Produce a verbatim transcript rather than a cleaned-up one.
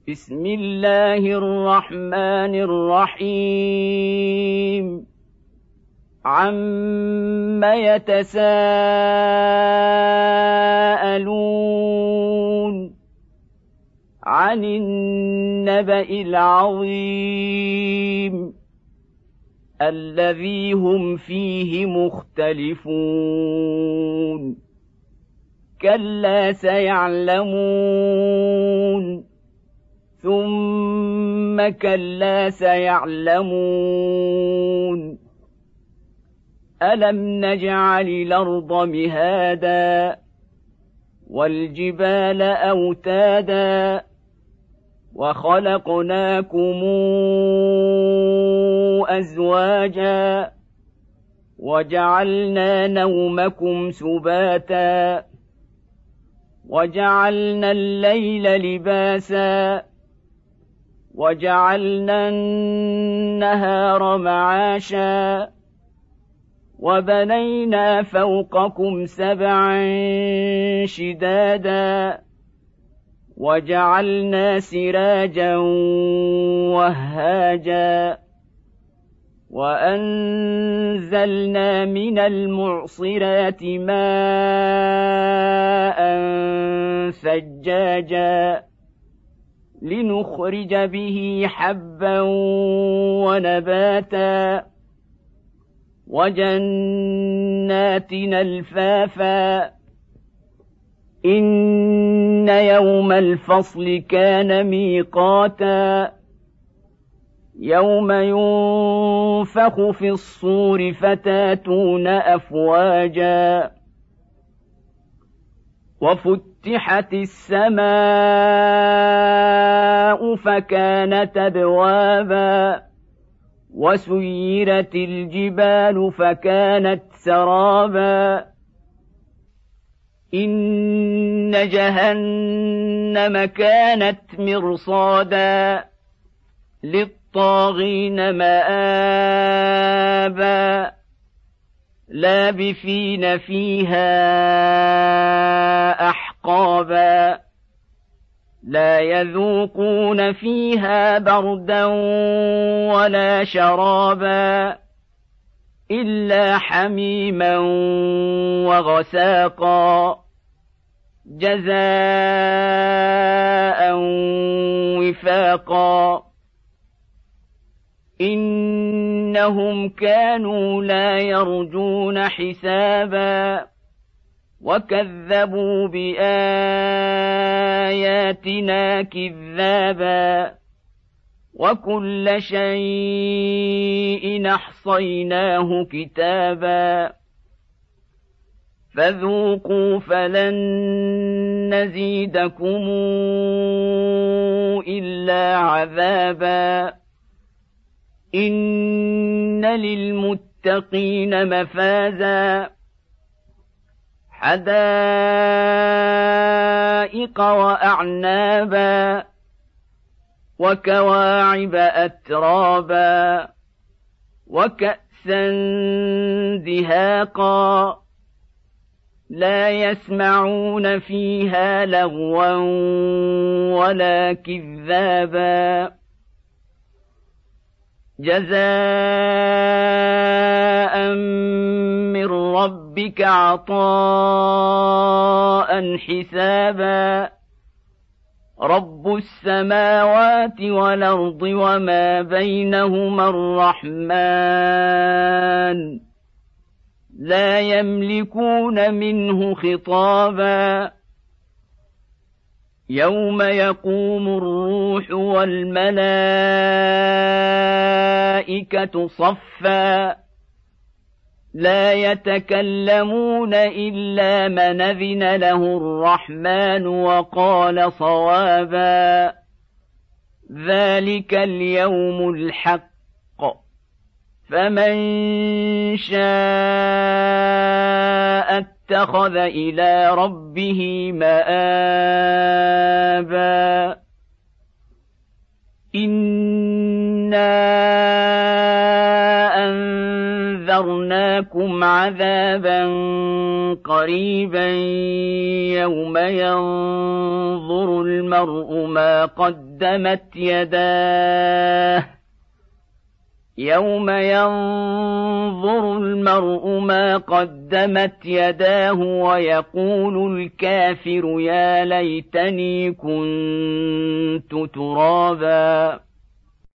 بسم الله الرحمن الرحيم عم يتساءلون عن النبأ العظيم الذي هم فيه مختلفون كلا سيعلمون ثم كلا سيعلمون ألم نجعل الأرض مهادا والجبال أوتادا وخلقناكم أزواجا وجعلنا نومكم سباتا وجعلنا الليل لباسا وجعلنا النهار معاشا وبنينا فوقكم سبعا شدادا وجعلنا سراجا وهاجا وأنزلنا من المعصرات ماء ثجاجا لنخرج به حبا ونباتا وجنات ألفافا إن يوم الفصل كان ميقاتا يوم ينفخ في الصور فتاتون أفواجا وفتحت السماء فكانت أبوابا وسيرت الجبال فكانت سرابا إن جهنم كانت مرصادا للطاغين مآبا لابثين فيها أحقابا لا يذوقون فيها بردا ولا شرابا إلا حميما وغساقا جزاء وفاقا إنهم كانوا لا يرجون حسابا وكذبوا بآياتنا كذابا وكل شيء أحصيناه كتابا فذوقوا فلن نزيدكم إلا عذابا إن للمتقين مفازا حدائق وأعنابا وكواعب أترابا وكأسا دهاقا لا يسمعون فيها لغوا ولا كذابا جزاء من ربك عطاء حسابا رب السماوات والأرض وما بينهما الرحمن لا يملكون منه خطابا يوم يقوم الروح والملائكة صفا لا يتكلمون إلا من أذن له الرحمن وقال صوابا ذلك اليوم الحق فمن شاء اتخذ إلى ربه مآبا إنا أنذرنا لكم عذابا قريبا يوم ينظر المرء ما قدمت يداه يوم ينظر المرء ما قدمت يداه ويقول الكافر يا ليتني كنت ترابا